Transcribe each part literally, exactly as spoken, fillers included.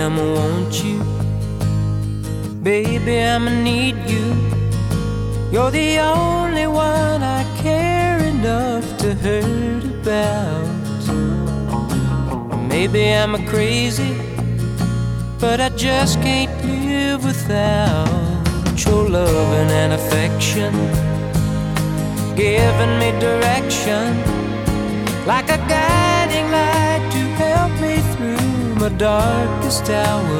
I'ma want you. Baby, I'ma need you. You're the only one I care enough to hurt about. Maybe I'm a crazy, but I just can't live without your loving and affection, giving me direction, like a guiding light to help me through my darkest hour.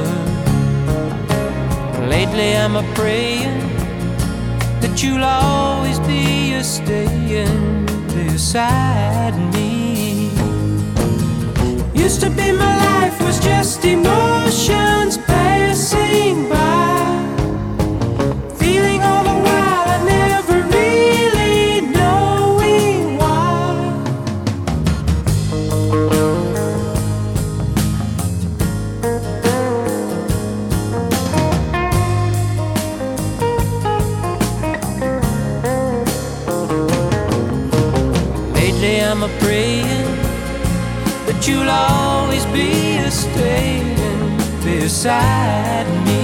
Lately I'm a-praying that you'll always be a staying beside me. Used to be my life was just emotions passing by, feeling all the while I never really knowing why. Lately I'm a-praying that you'll always be a staying beside me.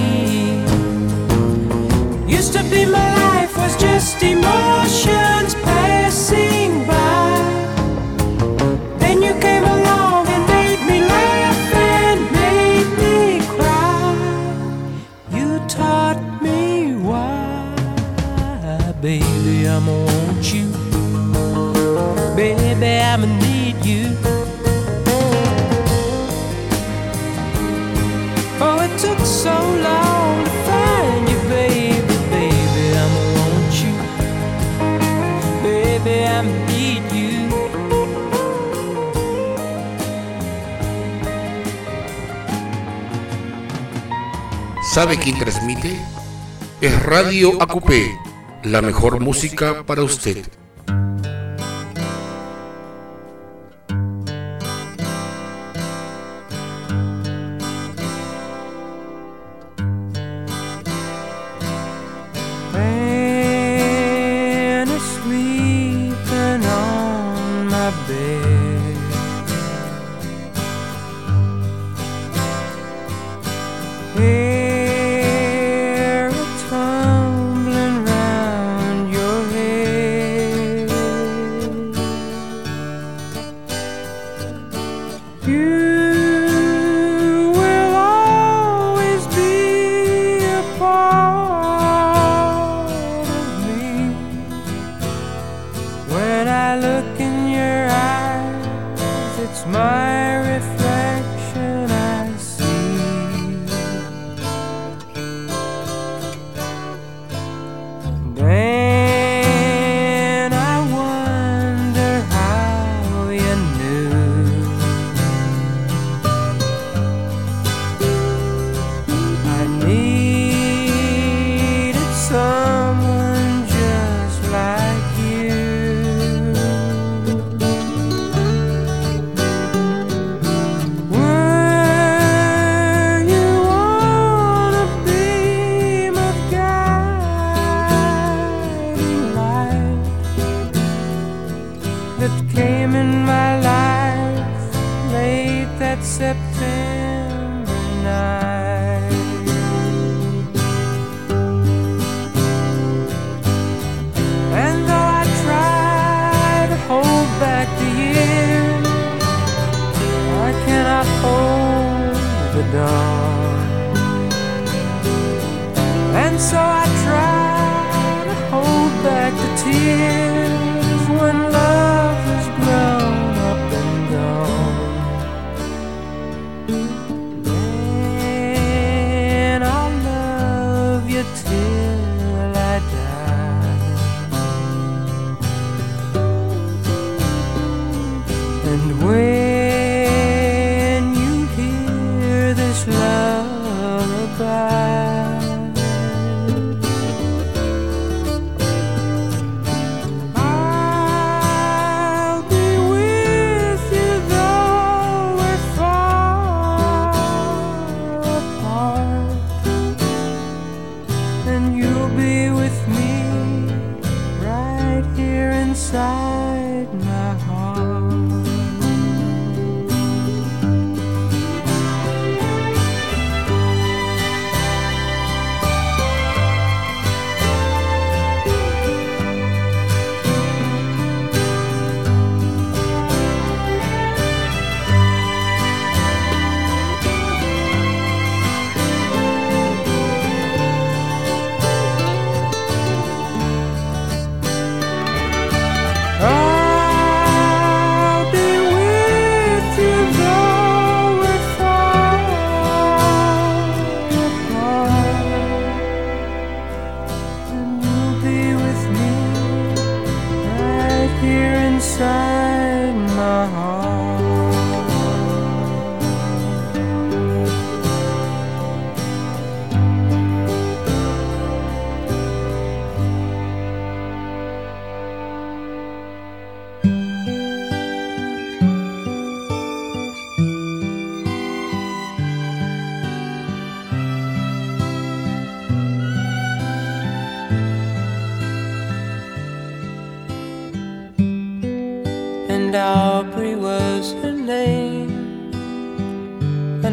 Used to be my life was just emotions passing by. Then you came along and made me laugh and made me cry. You taught me why. Baby, I'ma want you. Baby, I'ma need you. Oh, it took so long to find you, baby, baby, I'ma want you. Baby, I'ma need you. ¿Sabe quién transmite? Es Radio A Q P, la mejor música para usted.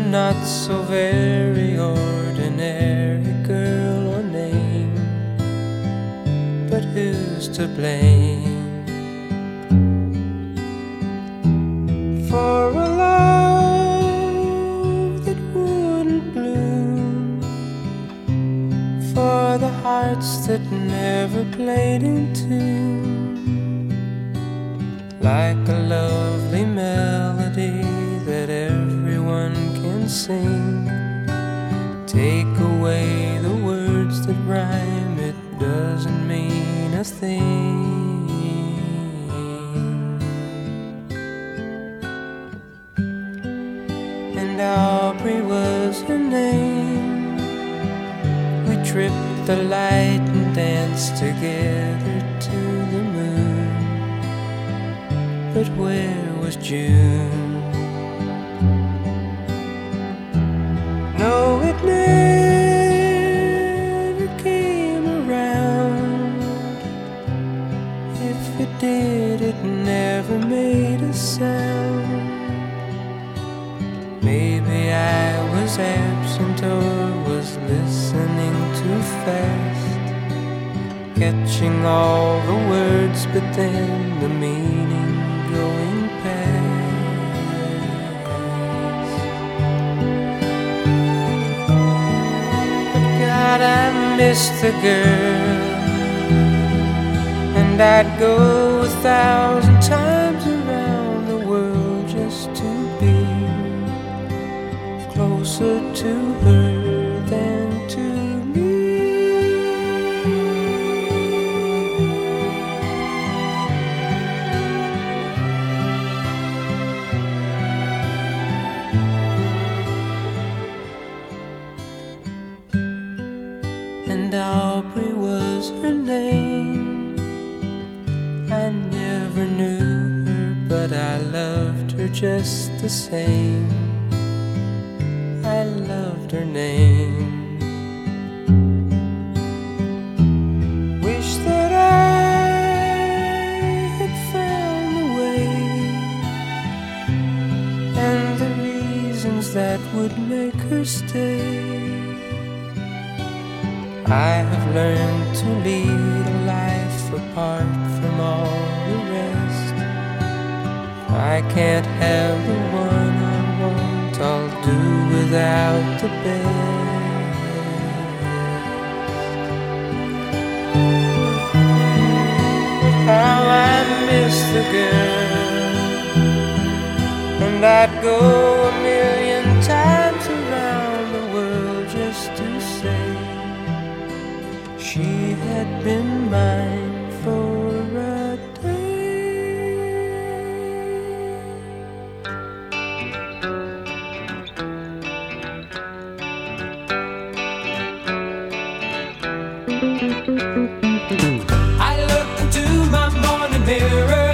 not so very ordinary girl or name, but who's to blame for a love that wouldn't bloom, for the hearts that never played in tune, like a lovely melody that everyone can sing. Take away the words that rhyme, it doesn't mean a thing. And Aubrey was her name. We tripped the light and danced together to the moon. But where was June? No, it never came around. If it did, it never made a sound. Maybe I was absent or was listening too fast, catching all the words, but then the meaning going past. God, I miss the girl, and I'd go a thousand times around the world just to be closer to her than to me. And Aubrey was her name. I never knew her, but I loved her just the same. I loved her name. Wish that I had found the way and the reasons that would make her stay. I have learned to lead a life apart from all the rest. I can't have the one I want, I'll do without the best. But how I miss the girl, and I'd go a million times around the world just to say she had been mine for a I looked into my morning mirror,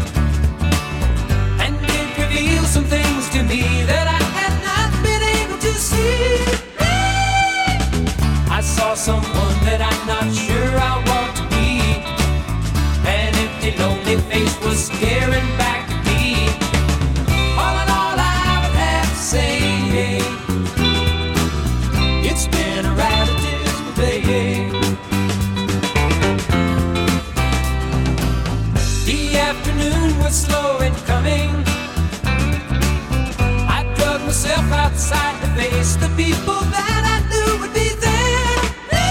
and it revealed some things to me that I had not been able to see. I saw someone that I'm not sure I want to be. An empty, lonely face was staring back at me. All in all, I would have to say, it's been a rather dismal day. The afternoon was slow in coming. I drug myself outside to face the people that I knew would be there.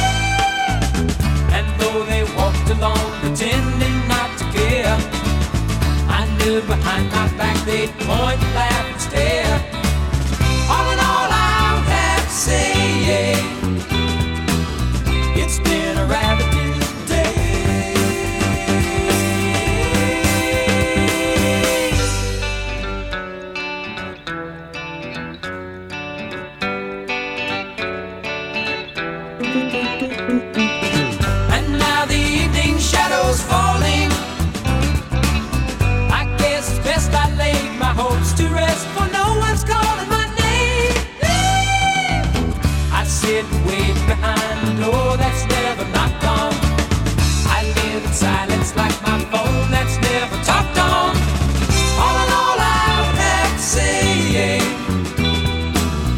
And though they walked along pretending not to care, I knew behind my back they'd point, laugh, and stare. All in all, I would have to say, it's been a rather dismal day. And now the evening shadows falling, I guess it's best I laid my hopes to rest, for no one's calling my name. I sit way behind the door that's never knocked on. I live in silence like my phone that's never talked on. All in all, I would have to say,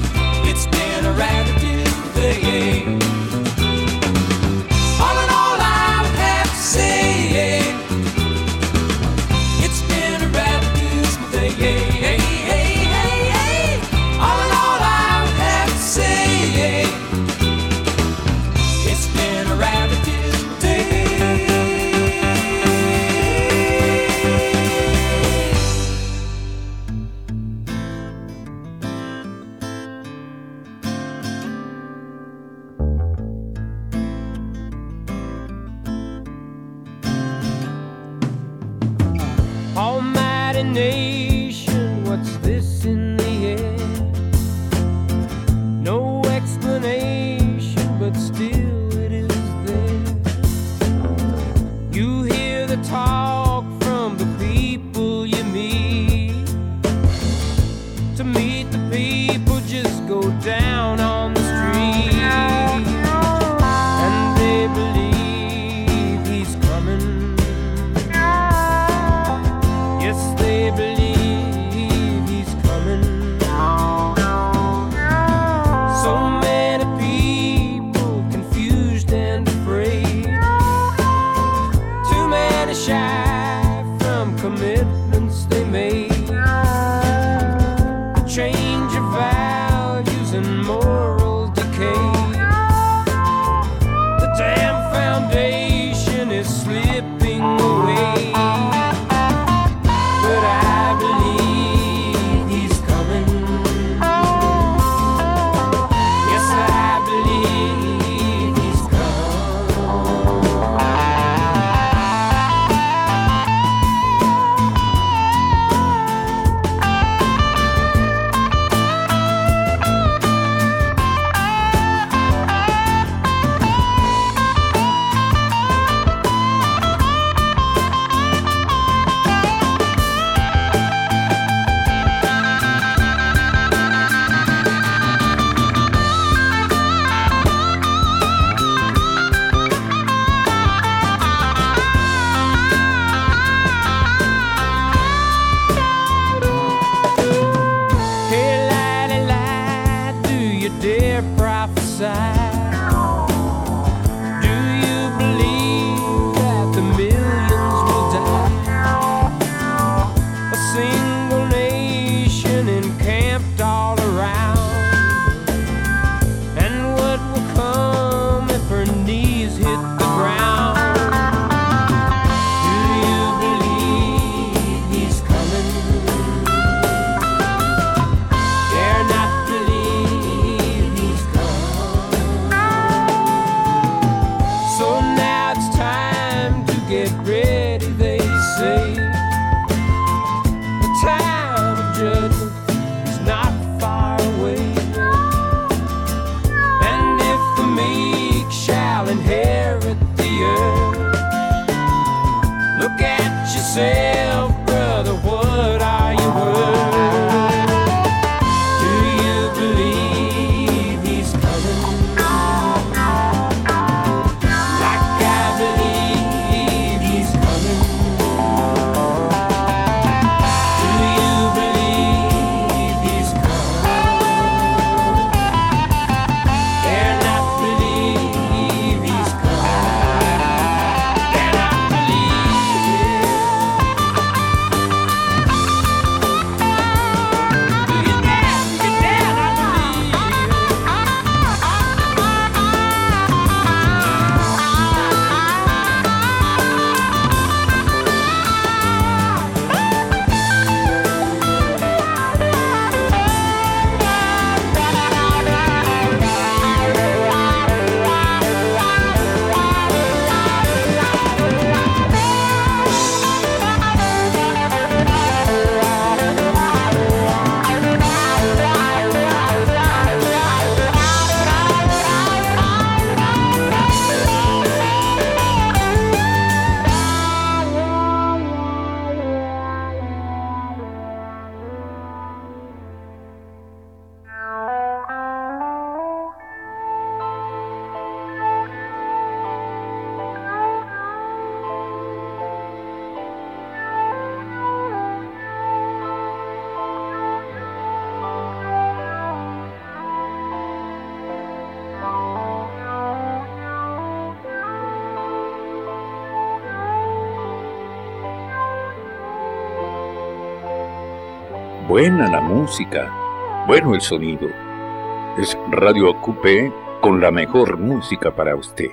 Buena la música, bueno el sonido. Es Radio A Q P con la mejor música para usted.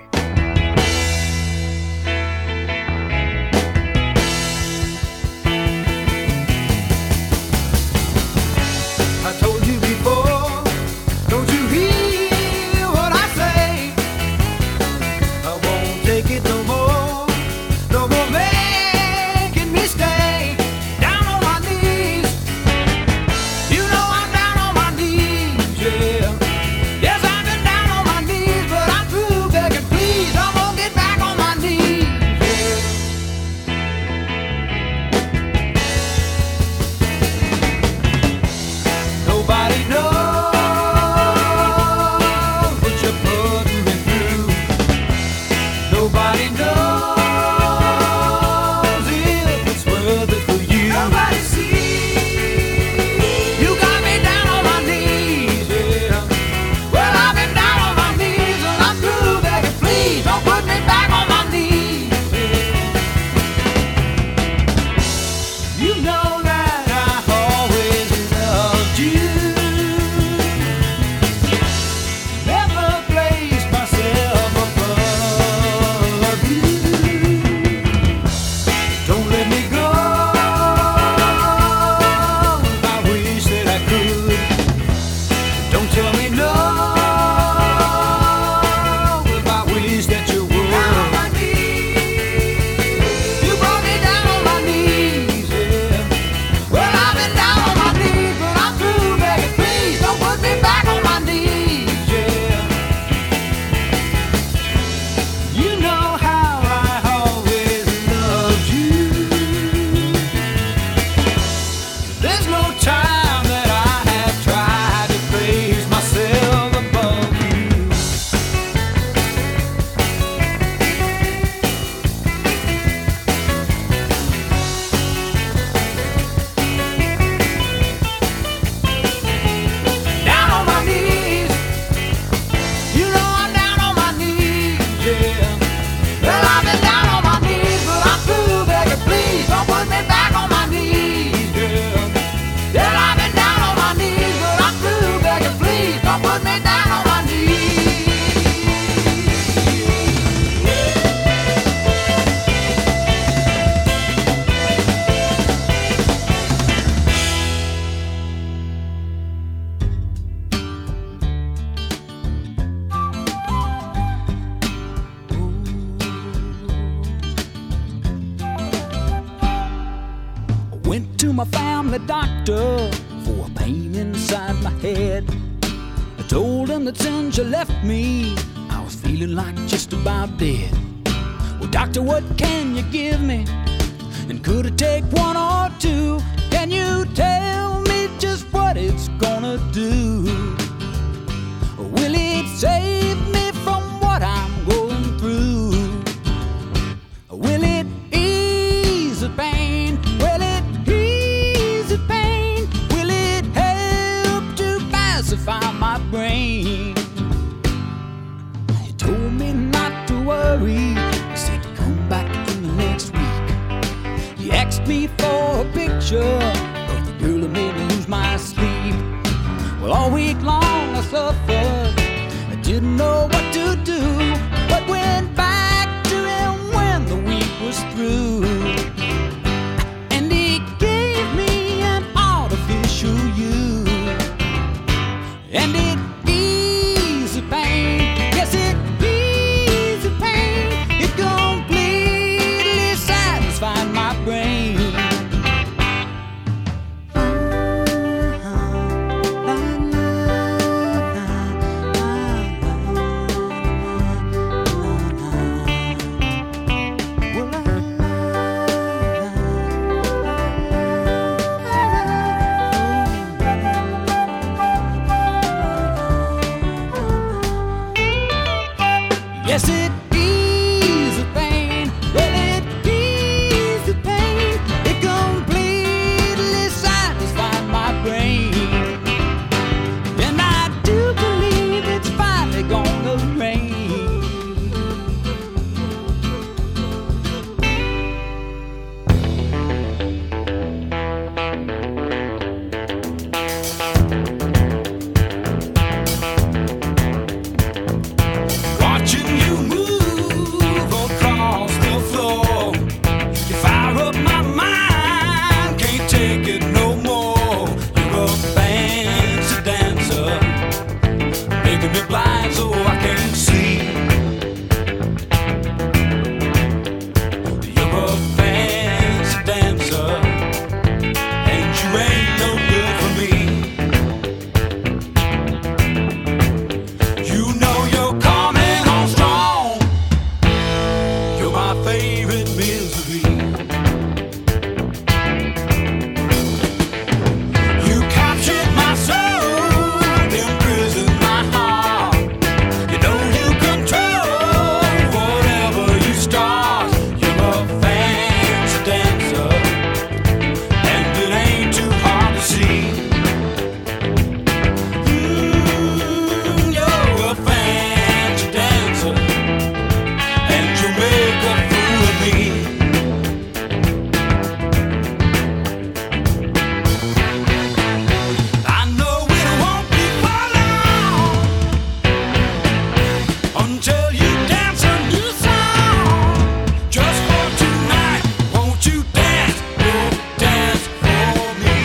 until you dance a new song. Just for tonight, won't you dance, oh, dance for me?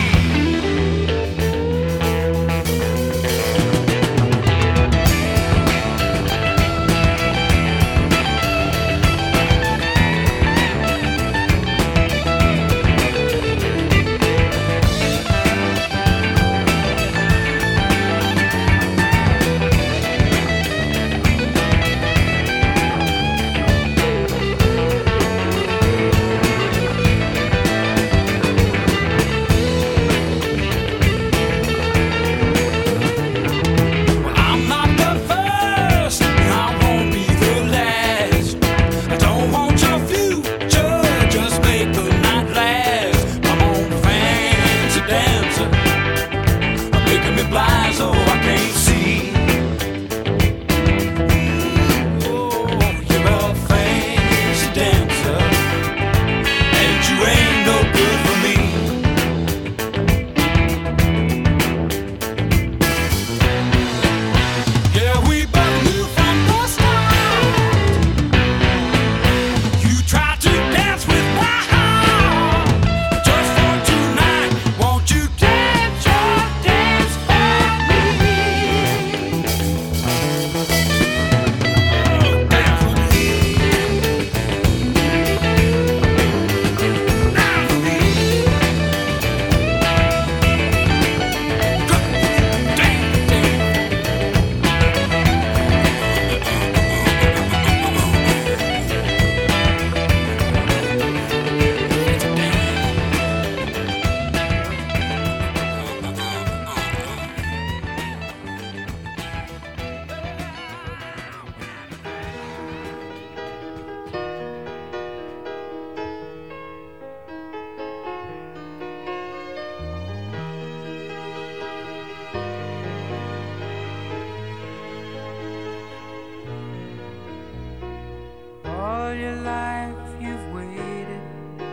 All your life you've waited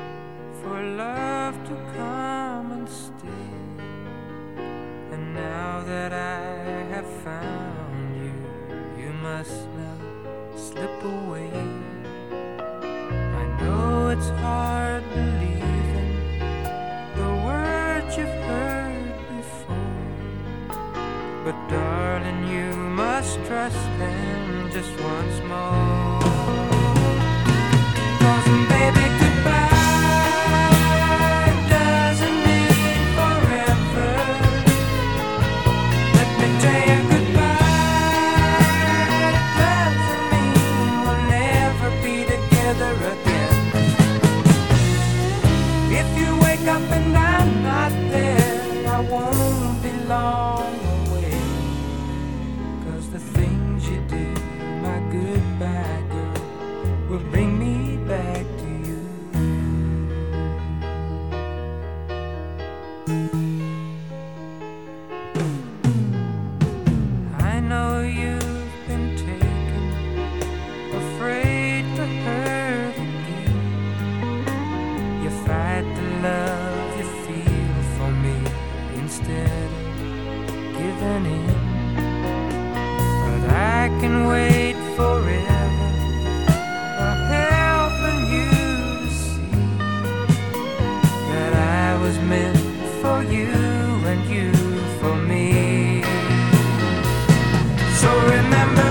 for love to come and stay. And now that I have found you, you must now slip away. I know it's hard believing the words you've heard before, but darling, you must trust them just once more. Baby, goodbye doesn't mean forever. Let me tell you, goodbye doesn't mean we'll never be together again. If you wake up and I'm not there, I won't be long away. 'Cause the things you do, my goodbye girl, will bring me back to you. I know you've been taken, afraid to hurt again. You fight the love you feel for me instead of giving in. But I can wait forever, helping you to see that I was meant for you and you for me. So remember,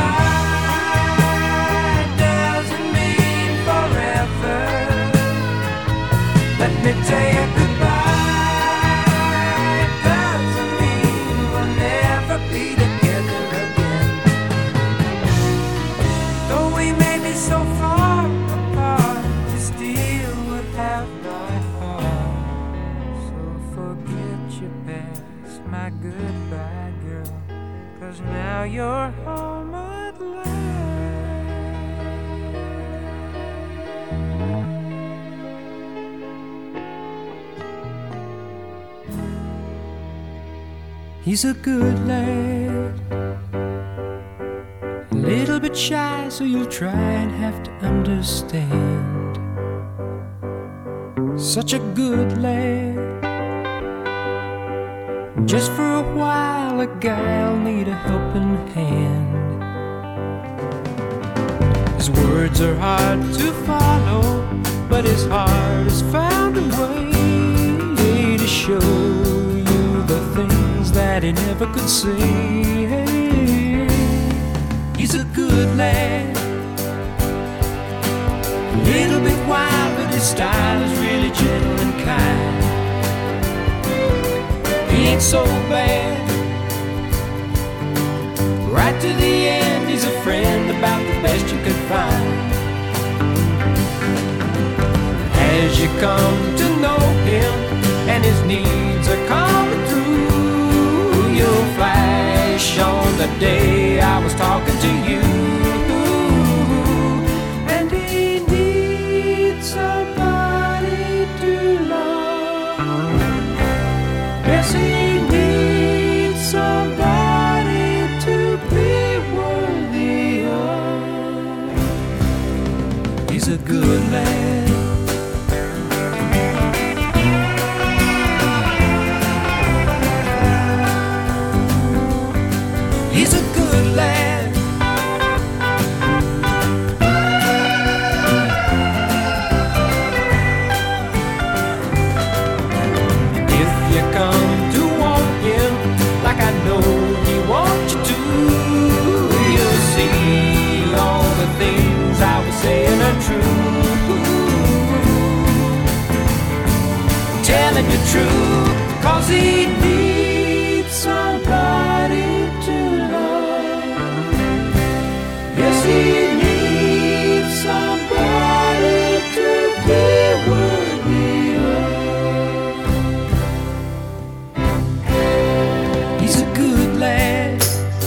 goodbye doesn't mean forever. Let me tell you, goodbye doesn't mean we'll never be together again. Though we may be so far apart, you still would have my heart. So forget your past, my goodbye girl, 'cause now you're home at last. He's a good lad, a little bit shy, so you'll try and have to understand. Such a good lad, just for a while a guy'll need a helping hand. Words are hard to follow, but his heart has found a way to show you the things that he never could say. He's a good lad, a little bit wild, but his style is really gentle and kind. He ain't so bad, right to the end. He's a friend, about the best you could find. As you come to know him and his needs are coming through, you'll flash on the day I was talking to you. And he needs somebody to love. Yes, he needs somebody to be worthy of. He's a good lad. He's a good lad. If you come to want him like I know he wants you to, you'll see all the things I was saying are true. Telling you true, 'cause he needs somebody to love. Yes, he needs somebody to be worthy of. He's a good lad.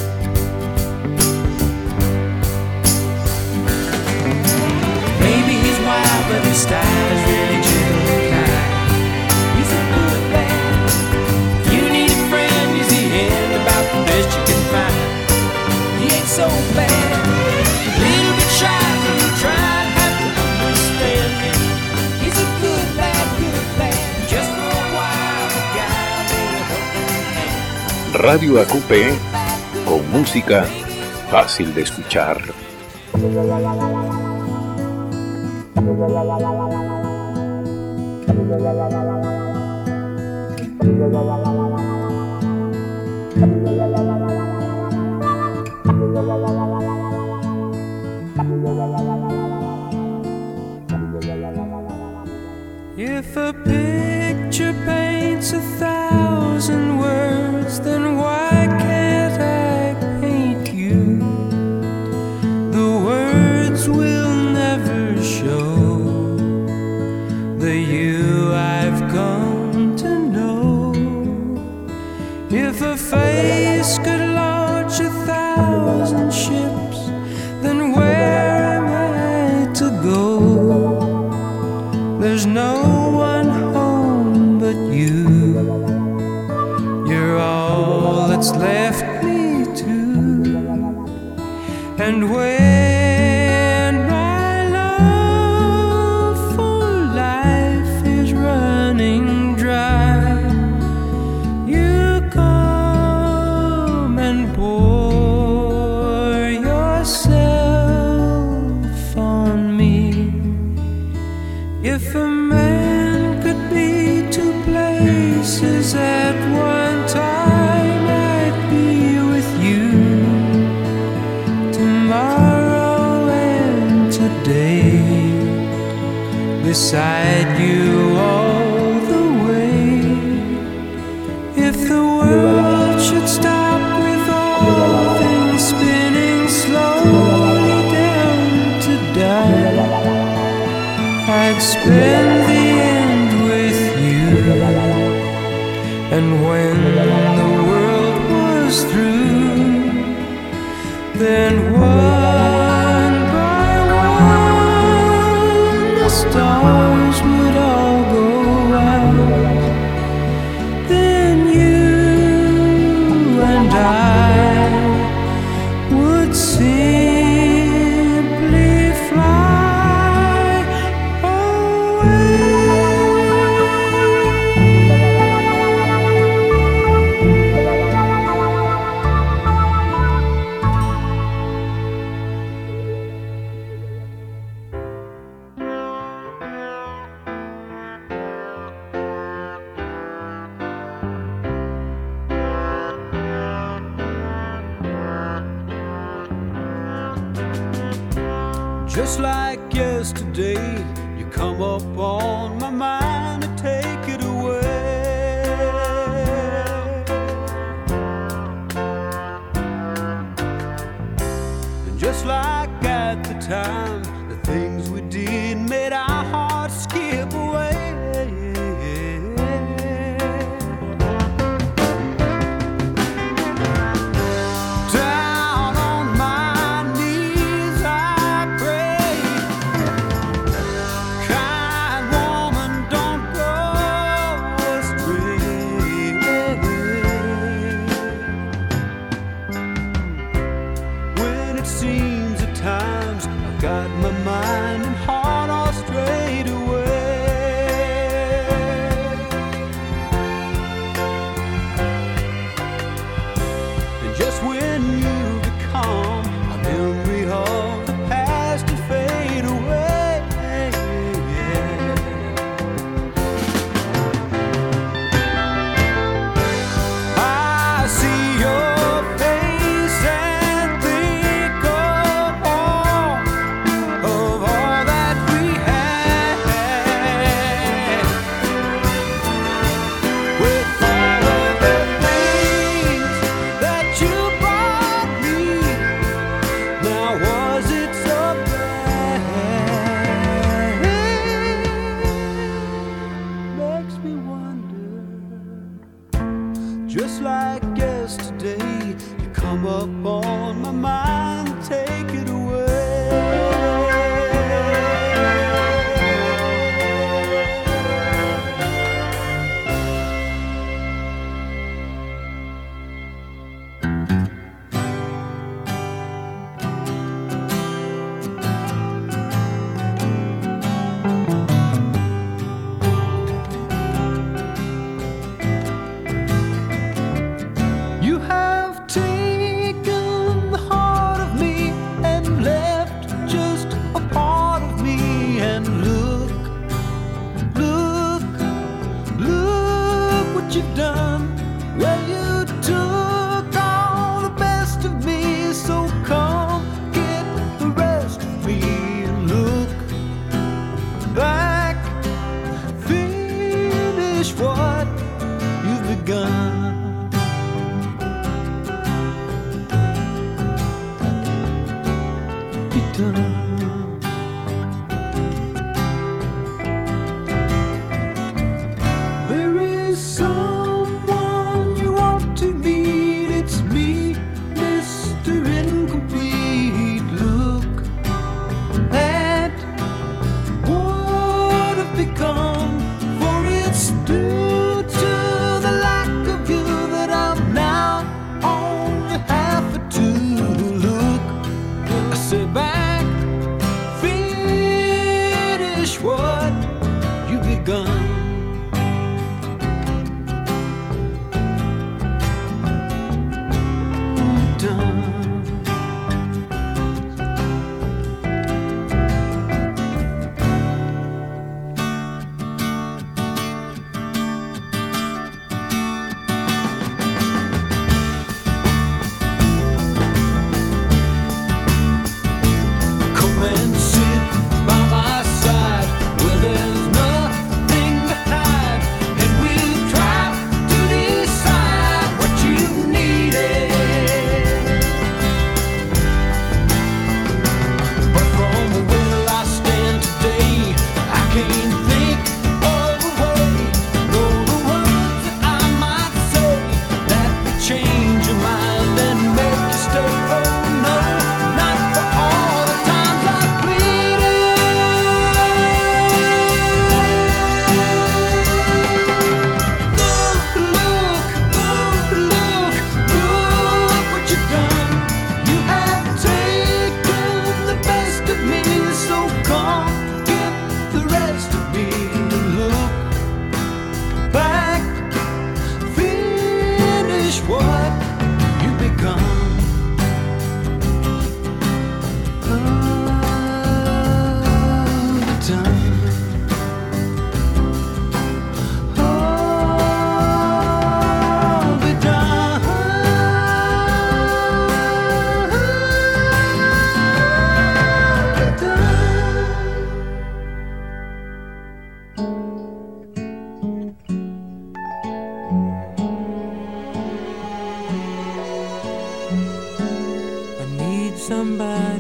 Maybe he's wild, but his style is really gentle and kind. He's a good lad. If you need a friend, he's the end, about the best you can find. He ain't so bad, a little bit shy, so you try and have to understand him. He's a good lad, good lad, just for a while, the guy made a helping hand. Radio A Q P con música fácil de escuchar. If a picture paints a thousand words, then why can't I paint you? The words will never show the you I've come to know. If a face could launch a thousand ships, then where am I to go? There's no one home but you. You're all that's left me to. And when my love for life is running dry, you come and pour yourself on me. If a man could be two places at one time, I'd be with you tomorrow and today, beside you all the way. If the world should stop with all things spinning slowly down to die, I'd spend the end with you. And when the world was through, then one by one the stars would all go out. Then you and I would simply fly away. Just like yesterday, you come up on my mind and take it away. And just like at the time, the things we did made our hearts skip away. Mind and heart all straight away. And just when you become a memory of the past and fade away, I see your face and think of all of all that we had, with all of the things that you brought me. Now was it so bad? Makes me wonder. Just like yesterday, you come up on my mind, take it away. You have taken the heart of me and left just a part of me. And look, look, look what you've done. Well, you took all the best of me, so come get the rest of me and look back, finish what you've begun. There is someone you want to meet. It's me, Mister Incomplete. Look at what I've become, for it's due to the lack of you that I'm now only half a two. Look, I sit back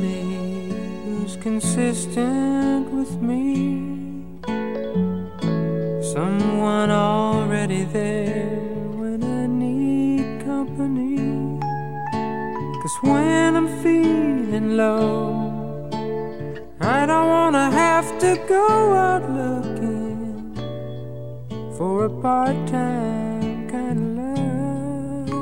somebody who's consistent with me, someone already there when I need company. 'Cause when I'm feeling low, I don't wanna have to go out looking for a part-time kind of love.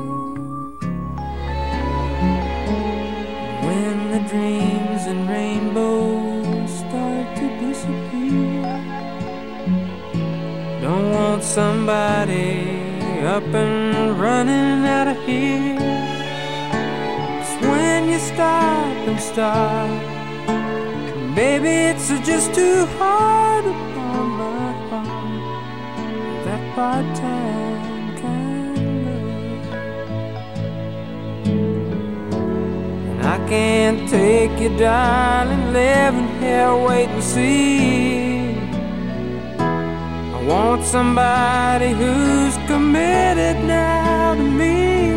When the dreams and rainbows start to disappear, don't want somebody up and running out of here. 'Cause when you stop and start, baby, it's just too hard upon my heart, that part-time kind of love. And I can't take you, darling, living here, wait and see. I want somebody who's committed now to me.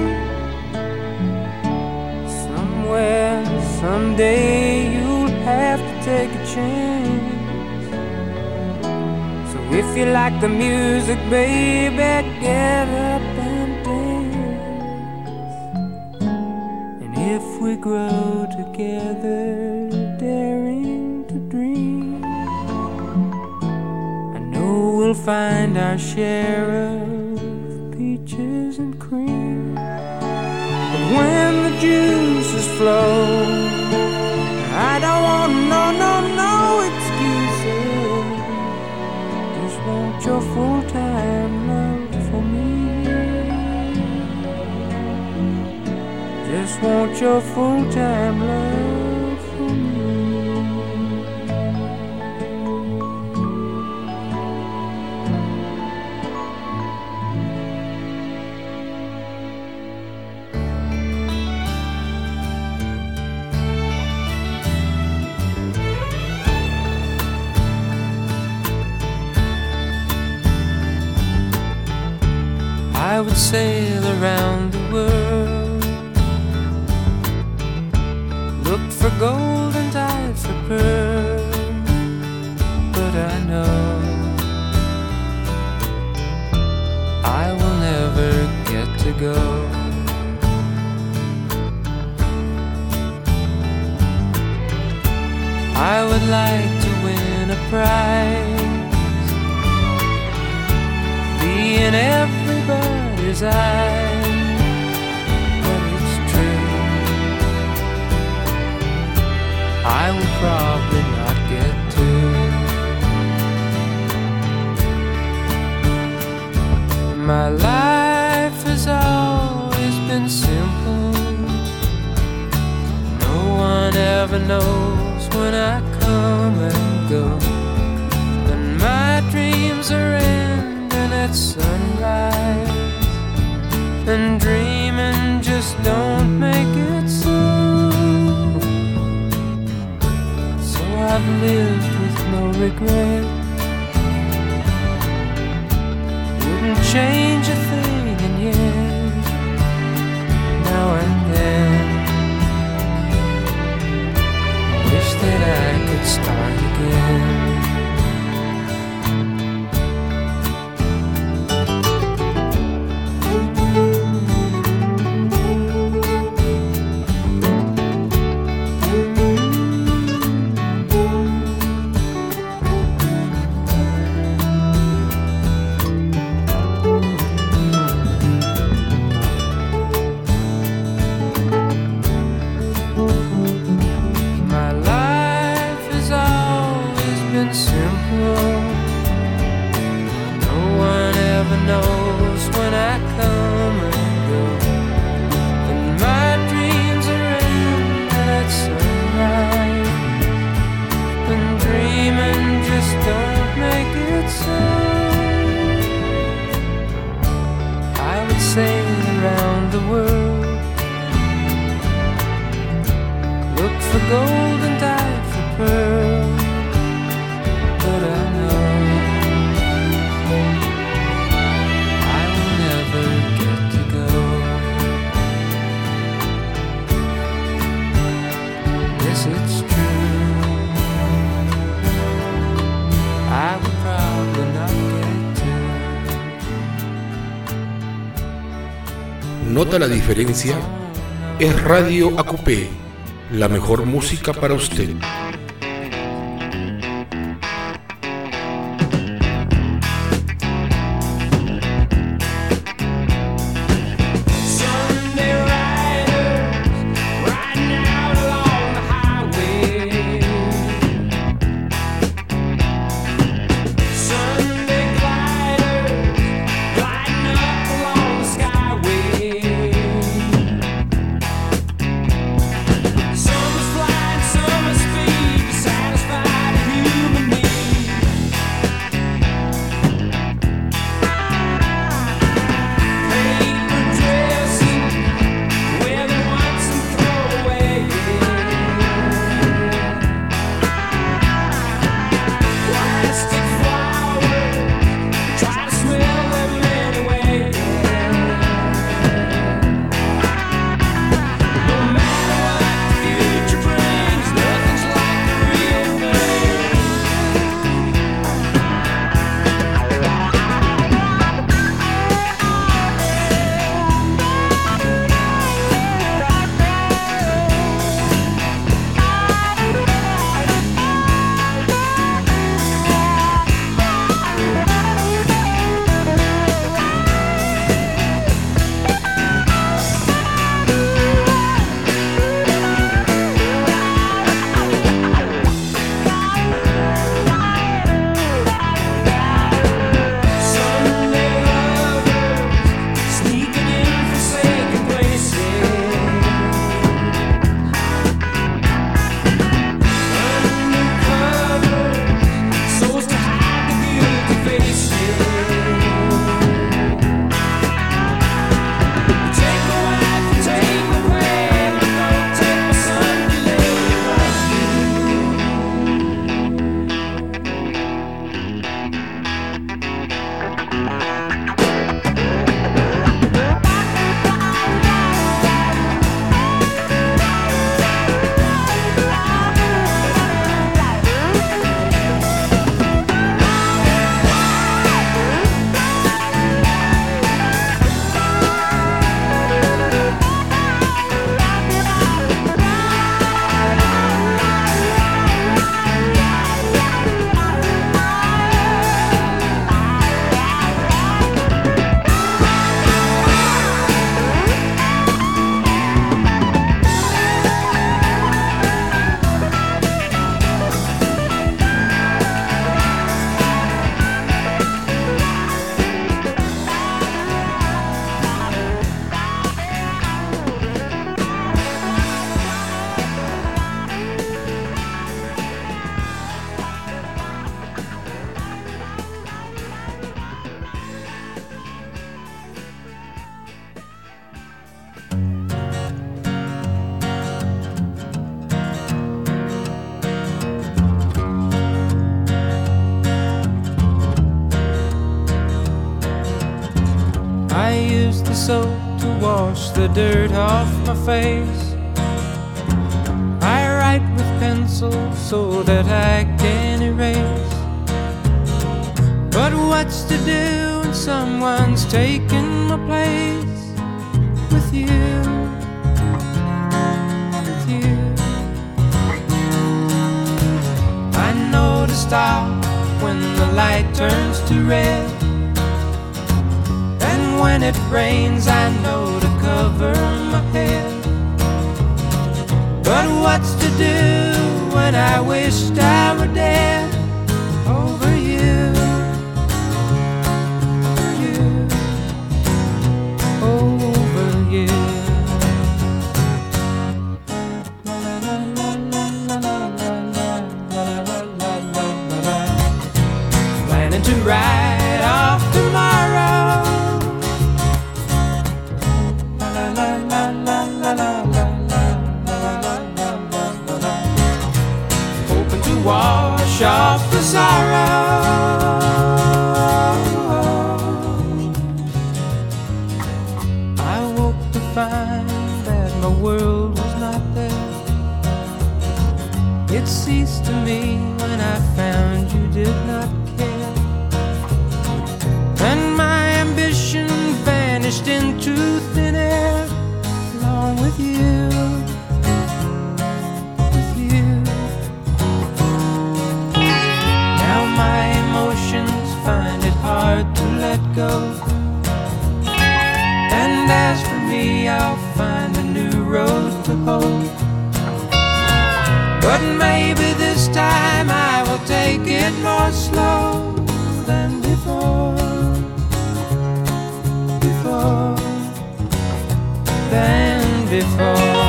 Somewhere, someday, you'll have to take a chance. So if you like the music, baby, get up and dance. And if we grow together, daring to dream, I know we'll find our share of peaches and cream. But when the juices flow, I don't want no, no, no excuses. Just want your full-time love for me. Just want your full-time love for me. I would sail around the world, look for gold and dive for pearls, but I know I will never get to go. I would like to win a prize, be in everybody's eyes, but it's true, I will probably not get to. My life has always been simple, no one ever knows when I come and go, and my dreams are ending at sunrise, and dreaming just don't make it so. So I've lived with no regret, wouldn't change a thing, and yet now and then wish that I could start again. ¿Nota la diferencia? Es Radio A Q P, la mejor música para usted. soap to wash the dirt off my face. I write with pencil so that I can erase. But what's to do when someone's taken my place? With you, with you. I know to stop when the light turns to red. And when it rains, I know to cover my head. But what's to do when I wished I were dead? Over you, you, over you. Planning to ride off tomorrow. Wash off the sorrow. I woke to find that my world was not there. It ceased to me when I found you did not care. And my ambition vanished into thin air. maybe this time I will take it more slow than before, before, than before.